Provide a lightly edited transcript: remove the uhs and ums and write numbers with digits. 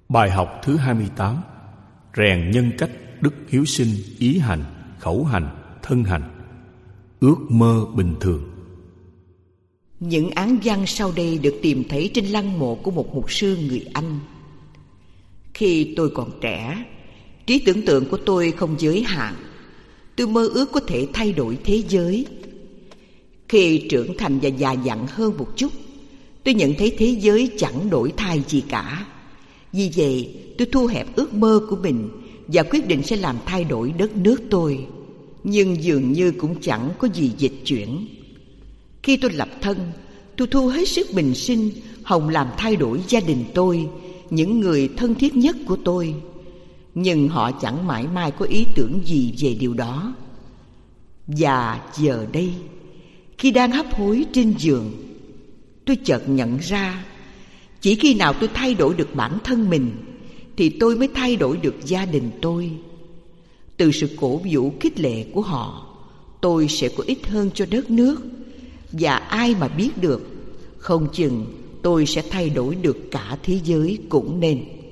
Bài học thứ 28: rèn nhân cách, đức hiếu sinh, ý hành, khẩu hành, thân hành, ước mơ bình thường. Những án văn sau đây được tìm thấy trên lăng mộ của một mục sư người Anh. Khi tôi còn trẻ, trí tưởng tượng của tôi không giới hạn. Tôi mơ ước có thể thay đổi thế giới. Khi trưởng thành và già dặn hơn một chút, tôi nhận thấy thế giới chẳng đổi thay gì cả. Vì vậy, tôi thu hẹp ước mơ của mình và quyết định sẽ làm thay đổi đất nước tôi. Nhưng dường như cũng chẳng có gì dịch chuyển. Khi tôi lập thân, tôi thu hết sức bình sinh hòng làm thay đổi gia đình tôi, những người thân thiết nhất của tôi. Nhưng họ chẳng mãi mai có ý tưởng gì về điều đó. Và giờ đây, khi đang hấp hối trên giường, tôi chợt nhận ra, chỉ khi nào tôi thay đổi được bản thân mình thì tôi mới thay đổi được gia đình tôi. Từ sự cổ vũ khích lệ của họ, tôi sẽ có ích hơn cho đất nước. Và ai mà biết được, không chừng tôi sẽ thay đổi được cả thế giới cũng nên.